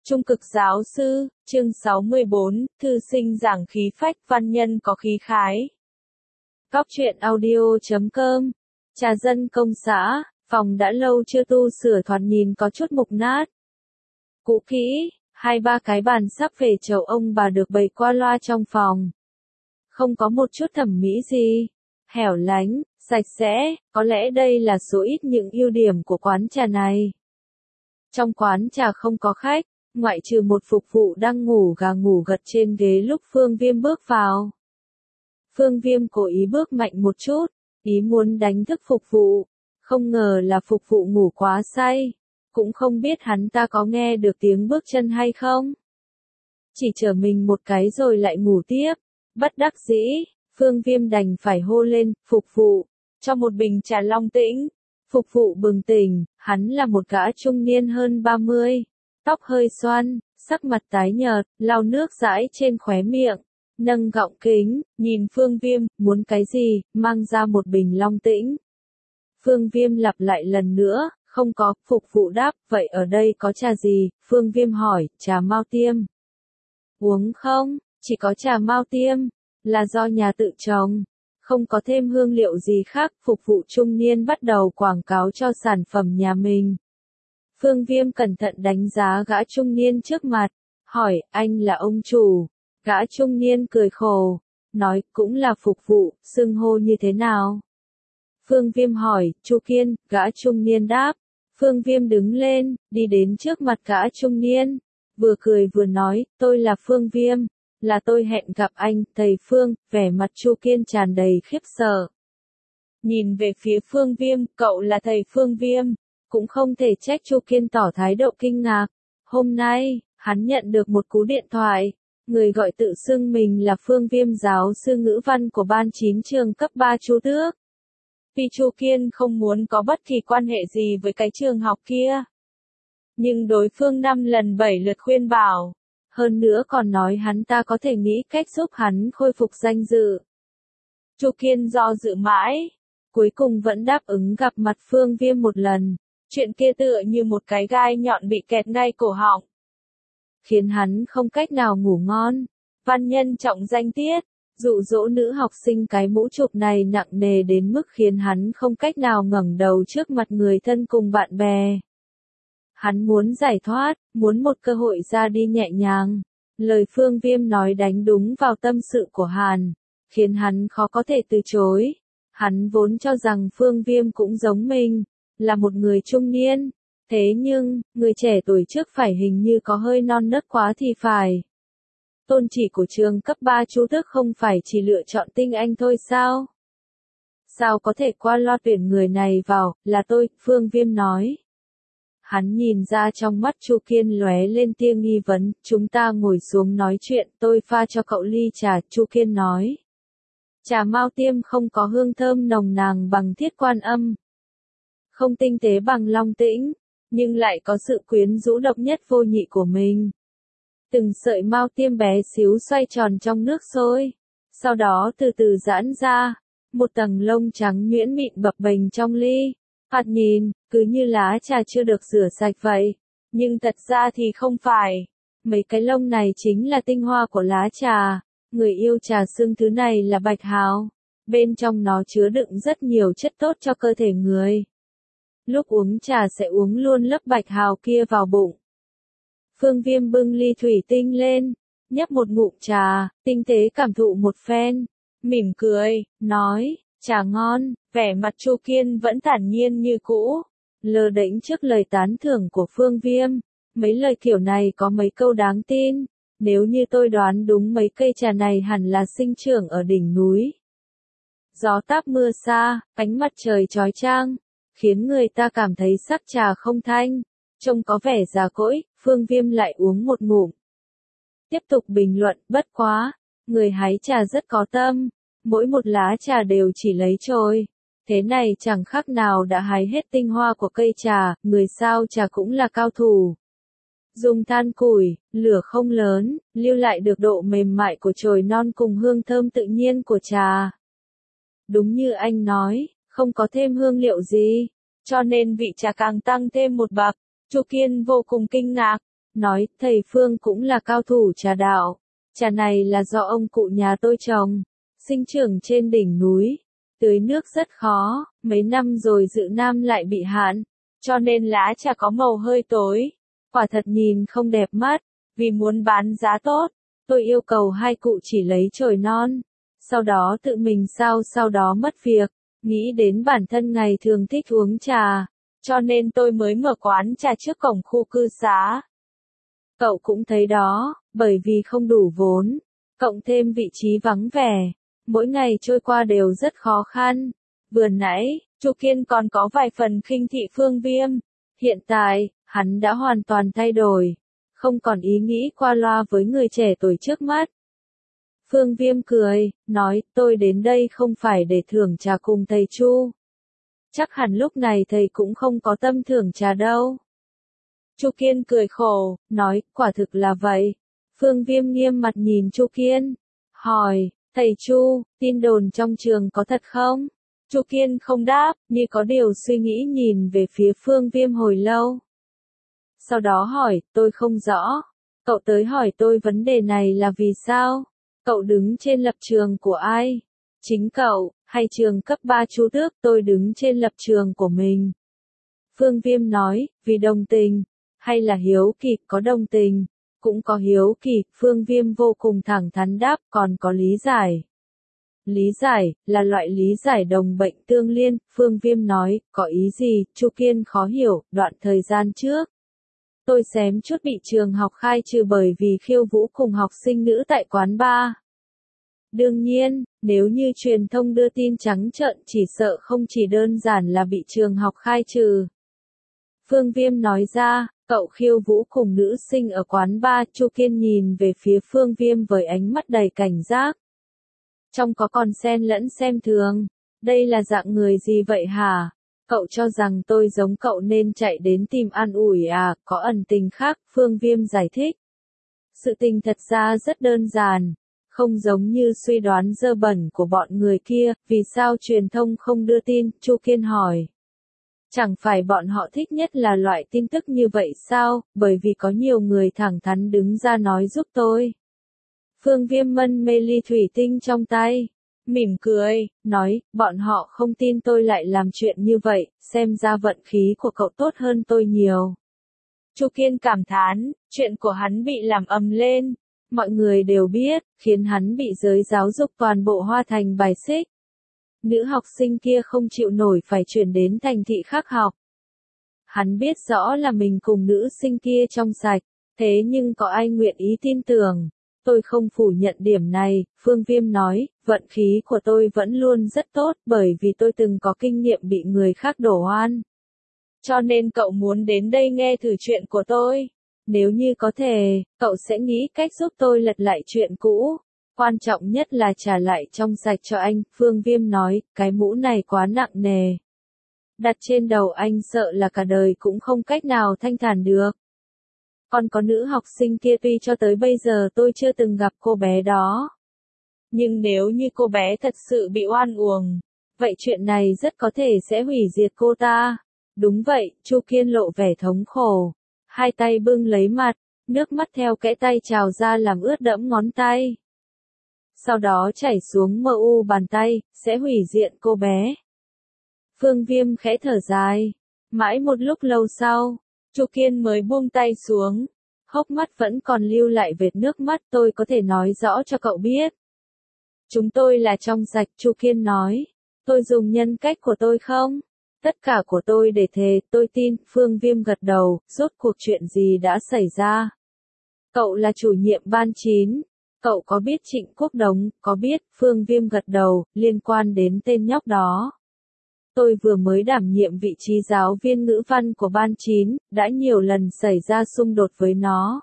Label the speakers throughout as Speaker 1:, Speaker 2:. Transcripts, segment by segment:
Speaker 1: Trung cực giáo sư, chương 64, thư sinh giảng khí phách văn nhân có khí khái. Cóc truyện audio.com. Trà dân công xã, phòng đã lâu chưa tu sửa thoạt nhìn có chút mục nát. Cũ kỹ, 2-3 cái bàn sắp về chầu ông bà được bày qua loa trong phòng. Không có một chút thẩm mỹ gì. Hẻo lánh, sạch sẽ, có lẽ đây là số ít những ưu điểm của quán trà này. Trong quán trà không có khách, ngoại trừ một phục vụ đang ngủ gà ngủ gật trên ghế lúc Phương Viêm bước vào. Phương Viêm cố ý bước mạnh một chút, ý muốn đánh thức phục vụ, không ngờ là phục vụ ngủ quá say, cũng không biết hắn ta có nghe được tiếng bước chân hay không. Chỉ chở mình một cái rồi lại ngủ tiếp, bất đắc dĩ, Phương Viêm đành phải hô lên, phục vụ, cho một bình trà Long Tĩnh. Phục vụ bừng tỉnh, hắn là một gã trung niên hơn 30. Tóc hơi xoăn, sắc mặt tái nhợt, lau nước dãi trên khóe miệng, nâng gọng kính, nhìn Phương Viêm, muốn cái gì, mang ra một bình Long Tĩnh. Phương Viêm lặp lại lần nữa, không có, phục vụ đáp, vậy ở đây có trà gì, Phương Viêm hỏi, trà Mao Tiêm. Uống không, chỉ có trà Mao Tiêm, là do nhà tự trồng, không có thêm hương liệu gì khác, phục vụ trung niên bắt đầu quảng cáo cho sản phẩm nhà mình. Phương Viêm cẩn thận đánh giá gã trung niên trước mặt, hỏi, anh là ông chủ. Gã trung niên cười khổ, nói, cũng là phục vụ, xưng hô như thế nào? Phương Viêm hỏi, Chu Kiên, gã trung niên đáp. Phương Viêm đứng lên, đi đến trước mặt gã trung niên, vừa cười vừa nói, tôi là Phương Viêm, là tôi hẹn gặp anh, thầy Phương, vẻ mặt Chu Kiên tràn đầy khiếp sợ. Nhìn về phía Phương Viêm, cậu là thầy Phương Viêm. Cũng không thể trách Chu Kiên tỏ thái độ kinh ngạc. Hôm nay, hắn nhận được một cú điện thoại. Người gọi tự xưng mình là Phương Viêm giáo sư ngữ văn của ban 9 trường cấp 3 Chu Tước. Vì Chu Kiên không muốn có bất kỳ quan hệ gì với cái trường học kia. Nhưng đối phương 5 lần 7 lượt khuyên bảo. Hơn nữa còn nói hắn ta có thể nghĩ cách giúp hắn khôi phục danh dự. Chu Kiên do dự mãi. Cuối cùng vẫn đáp ứng gặp mặt Phương Viêm một lần. Chuyện kia tựa như một cái gai nhọn bị kẹt ngay cổ họng. Khiến hắn không cách nào ngủ ngon. Văn nhân trọng danh tiết, dụ dỗ nữ học sinh cái mũ chụp này nặng nề đến mức khiến hắn không cách nào ngẩng đầu trước mặt người thân cùng bạn bè. Hắn muốn giải thoát, muốn một cơ hội ra đi nhẹ nhàng. Lời Phương Viêm nói đánh đúng vào tâm sự của Hàn, khiến hắn khó có thể từ chối. Hắn vốn cho rằng Phương Viêm cũng giống mình, là một người trung niên. Thế nhưng, người trẻ tuổi trước phải hình như có hơi non nớt quá thì phải. Tôn chỉ của trường cấp 3 Chu Tước không phải chỉ lựa chọn tinh anh thôi sao? Sao có thể qua loa tuyển người này vào, là tôi, Phương Viêm nói. Hắn nhìn ra trong mắt Chu Kiên lóe lên tia nghi vấn, chúng ta ngồi xuống nói chuyện, tôi pha cho cậu ly trà, Chu Kiên nói. Trà Mao Tiêm không có hương thơm nồng nàn bằng Thiết Quan Âm. Không tinh tế bằng Long Tĩnh, nhưng lại có sự quyến rũ độc nhất vô nhị của mình. Từng sợi Mao Tiêm bé xíu xoay tròn trong nước sôi, sau đó từ từ giãn ra, một tầng lông trắng nhuyễn mịn bập bềnh trong ly. Thoạt nhìn, cứ như lá trà chưa được rửa sạch vậy, nhưng thật ra thì không phải. Mấy cái lông này chính là tinh hoa của lá trà, người yêu trà xưng thứ này là bạch hào, bên trong nó chứa đựng rất nhiều chất tốt cho cơ thể người. Lúc uống trà sẽ uống luôn lớp bạch hào kia vào bụng. Phương Viêm bưng ly thủy tinh lên, nhấp một ngụm trà, tinh tế cảm thụ một phen, mỉm cười, nói, trà ngon, vẻ mặt Chu Kiên vẫn thản nhiên như cũ, lơ đễnh trước lời tán thưởng của Phương Viêm. Mấy lời kiểu này có mấy câu đáng tin, nếu như tôi đoán đúng mấy cây trà này hẳn là sinh trưởng ở đỉnh núi. Gió táp mưa xa, ánh mặt trời chói chang, khiến người ta cảm thấy sắc trà không thanh, trông có vẻ già cỗi. Phương Viêm lại uống một ngụm. Tiếp tục bình luận, bất quá, người hái trà rất có tâm, mỗi một lá trà đều chỉ lấy trôi. Thế này chẳng khác nào đã hái hết tinh hoa của cây trà, người sao trà cũng là cao thủ. Dùng than củi, lửa không lớn, lưu lại được độ mềm mại của chồi non cùng hương thơm tự nhiên của trà. Đúng như anh nói, không có thêm hương liệu gì, cho nên vị trà càng tăng thêm một bậc. Chu Kiên vô cùng kinh ngạc, nói, thầy Phương cũng là cao thủ trà đạo. Trà này là do ông cụ nhà tôi trồng, sinh trưởng trên đỉnh núi, tưới nước rất khó, mấy năm rồi dự Nam lại bị hạn, cho nên lá trà có màu hơi tối, quả thật nhìn không đẹp mắt, vì muốn bán giá tốt, tôi yêu cầu hai cụ chỉ lấy chồi non, sau đó tự mình sao sau đó mất việc, nghĩ đến bản thân ngày thường thích uống trà, cho nên tôi mới mở quán trà trước cổng khu cư xá. Cậu cũng thấy đó, bởi vì không đủ vốn, cộng thêm vị trí vắng vẻ, mỗi ngày trôi qua đều rất khó khăn. Vừa nãy, Chu Kiên còn có vài phần khinh thị Phương Viêm, hiện tại, hắn đã hoàn toàn thay đổi, không còn ý nghĩ qua loa với người trẻ tuổi trước mắt. Phương Viêm cười, nói, tôi đến đây không phải để thưởng trà cùng thầy Chu. Chắc hẳn lúc này thầy cũng không có tâm thưởng trà đâu. Chu Kiên cười khổ, nói, quả thực là vậy. Phương Viêm nghiêm mặt nhìn Chu Kiên, hỏi, thầy Chu, tin đồn trong trường có thật không? Chu Kiên không đáp, như có điều suy nghĩ nhìn về phía Phương Viêm hồi lâu. Sau đó hỏi, tôi không rõ. Cậu tới hỏi tôi vấn đề này là vì sao? Cậu đứng trên lập trường của ai? Chính cậu, hay trường cấp 3 Chu Tước? Tôi đứng trên lập trường của mình. Phương Viêm nói, vì đồng tình, hay là hiếu kỳ? Có đồng tình, cũng có hiếu kỳ. Phương Viêm vô cùng thẳng thắn đáp, còn có lý giải. Lý giải, là loại lý giải đồng bệnh tương liên. Phương Viêm nói, có ý gì? Chu Kiên khó hiểu, đoạn thời gian trước. Tôi xém chút bị trường học khai trừ bởi vì khiêu vũ cùng học sinh nữ tại quán bar. Đương nhiên, nếu như truyền thông đưa tin trắng trợn chỉ sợ không chỉ đơn giản là bị trường học khai trừ. Phương Viêm nói ra, cậu khiêu vũ cùng nữ sinh ở quán bar. Chu Kiên nhìn về phía Phương Viêm với ánh mắt đầy cảnh giác. Trong có còn xen lẫn xem thường. Đây là dạng người gì vậy hả? Cậu cho rằng tôi giống cậu nên chạy đến tìm an ủi à? Có ẩn tình khác, Phương Viêm giải thích. Sự tình thật ra rất đơn giản. Không giống như suy đoán dơ bẩn của bọn người kia, vì sao truyền thông không đưa tin? Chu Kiên hỏi. Chẳng phải bọn họ thích nhất là loại tin tức như vậy sao? Bởi vì có nhiều người thẳng thắn đứng ra nói giúp tôi. Phương Viêm mân mê ly thủy tinh trong tay, mỉm cười, nói, bọn họ không tin tôi lại làm chuyện như vậy, xem ra vận khí của cậu tốt hơn tôi nhiều. Chu Kiên cảm thán, chuyện của hắn bị làm ầm lên, mọi người đều biết, khiến hắn bị giới giáo dục toàn bộ Hoa Thành bài xích. Nữ học sinh kia không chịu nổi phải chuyển đến thành thị khác học. Hắn biết rõ là mình cùng nữ sinh kia trong sạch, thế nhưng có ai nguyện ý tin tưởng. Tôi không phủ nhận điểm này, Phương Viêm nói, vận khí của tôi vẫn luôn rất tốt bởi vì tôi từng có kinh nghiệm bị người khác đổ oan. Cho nên cậu muốn đến đây nghe thử chuyện của tôi. Nếu như có thể, cậu sẽ nghĩ cách giúp tôi lật lại chuyện cũ. Quan trọng nhất là trả lại trong sạch cho anh, Phương Viêm nói, cái mũ này quá nặng nề. Đặt trên đầu anh sợ là cả đời cũng không cách nào thanh thản được. Còn có nữ học sinh kia tuy cho tới bây giờ tôi chưa từng gặp cô bé đó. Nhưng nếu như cô bé thật sự bị oan uổng, vậy chuyện này rất có thể sẽ hủy diệt cô ta. Đúng vậy, Chu Kiên lộ vẻ thống khổ. Hai tay bưng lấy mặt, nước mắt theo kẽ tay trào ra làm ướt đẫm ngón tay. Sau đó chảy xuống mu bàn tay, sẽ hủy diệt cô bé. Phương Viêm khẽ thở dài. Mãi một lúc lâu sau, Chu Kiên mới buông tay xuống. Hốc mắt vẫn còn lưu lại vệt nước mắt, tôi có thể nói rõ cho cậu biết. Chúng tôi là trong sạch, Chu Kiên nói. Tôi dùng nhân cách của tôi không? Tất cả của tôi để thề, tôi tin. Phương Viêm gật đầu, rốt cuộc chuyện gì đã xảy ra? Cậu là chủ nhiệm ban 9. Cậu có biết Trịnh Quốc Đống? Có biết. Phương Viêm gật đầu, liên quan đến tên nhóc đó. Tôi vừa mới đảm nhiệm vị trí giáo viên ngữ văn của ban 9, đã nhiều lần xảy ra xung đột với nó.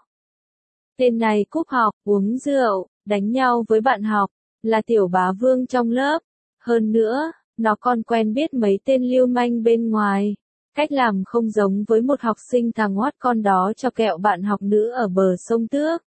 Speaker 1: Tên này cúp học, uống rượu, đánh nhau với bạn học, là tiểu bá vương trong lớp. Hơn nữa, nó còn quen biết mấy tên lưu manh bên ngoài. Cách làm không giống với một học sinh thằng hoắt con đó cho kẹo bạn học nữ ở bờ sông Tước.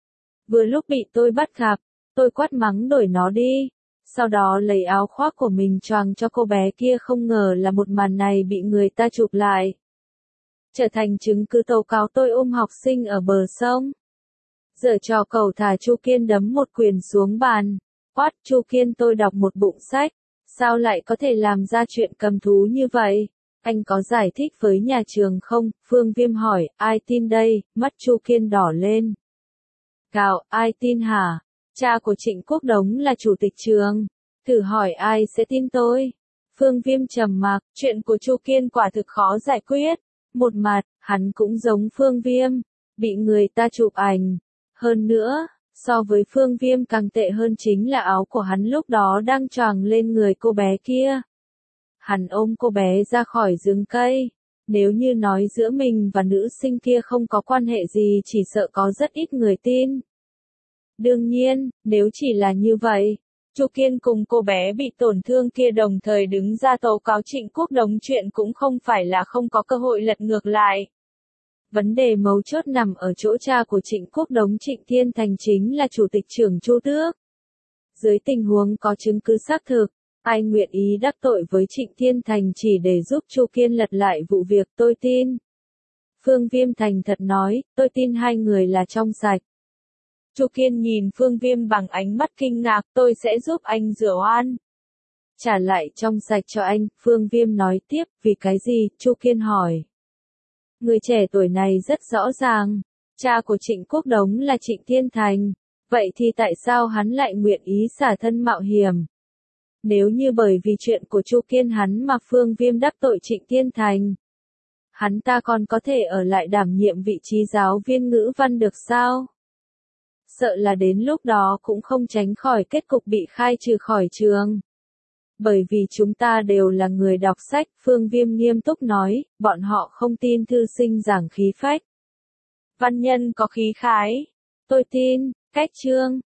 Speaker 1: Vừa lúc bị tôi bắt gặp, tôi quát mắng đuổi nó đi. Sau đó lấy áo khoác của mình choàng cho cô bé kia, không ngờ là một màn này bị người ta chụp lại. trở thành chứng cứ tố cáo tôi ôm học sinh ở bờ sông. Giở trò cẩu thả Chu Kiên đấm một quyền xuống bàn. Quát Chu Kiên, tôi đọc một bụng sách, sao lại có thể làm ra chuyện cầm thú như vậy? Anh có giải thích với nhà trường không? Phương Viêm hỏi, ai tin đây? Mắt Chu Kiên đỏ lên. Gào, ai tin hả? Cha của Trịnh Quốc Đống là chủ tịch trường. Thử hỏi ai sẽ tin tôi? Phương Viêm trầm mặc, chuyện của Chu Kiên quả thực khó giải quyết. Một mặt, hắn cũng giống Phương Viêm, bị người ta chụp ảnh. Hơn nữa, so với Phương Viêm càng tệ hơn chính là áo của hắn lúc đó đang choàng lên người cô bé kia. Hắn ôm cô bé ra khỏi rừng cây. Nếu như nói giữa mình và nữ sinh kia không có quan hệ gì chỉ sợ có rất ít người tin. Đương nhiên, nếu chỉ là như vậy, Chu Kiên cùng cô bé bị tổn thương kia đồng thời đứng ra tố cáo Trịnh Quốc Đống, chuyện cũng không phải là không có cơ hội lật ngược lại. Vấn đề mấu chốt nằm ở chỗ cha của Trịnh Quốc Đống, Trịnh Thiên Thành chính là chủ tịch trưởng Chu Tước. Dưới tình huống có chứng cứ xác thực, ai nguyện ý đắc tội với Trịnh Thiên Thành chỉ để giúp Chu Kiên lật lại vụ việc? Tôi tin. Phương Viêm thành thật nói, tôi tin hai người là trong sạch. Chu Kiên nhìn Phương Viêm bằng ánh mắt kinh ngạc, tôi sẽ giúp anh rửa oan. Trả lại trong sạch cho anh, Phương Viêm nói tiếp, vì cái gì? Chu Kiên hỏi. Người trẻ tuổi này rất rõ ràng, cha của Trịnh Quốc Đống là Trịnh Thiên Thành, vậy thì tại sao hắn lại nguyện ý xả thân mạo hiểm? Nếu như bởi vì chuyện của Chu Kiên hắn mà Phương Viêm đắc tội Trịnh Thiên Thành, hắn ta còn có thể ở lại đảm nhiệm vị trí giáo viên ngữ văn được sao? Sợ là đến lúc đó cũng không tránh khỏi kết cục bị khai trừ khỏi trường. Bởi vì chúng ta đều là người đọc sách, Phương Viêm nghiêm túc nói, bọn họ không tin thư sinh giảng khí phách. Văn nhân có khí khái. Tôi tin, cách chương.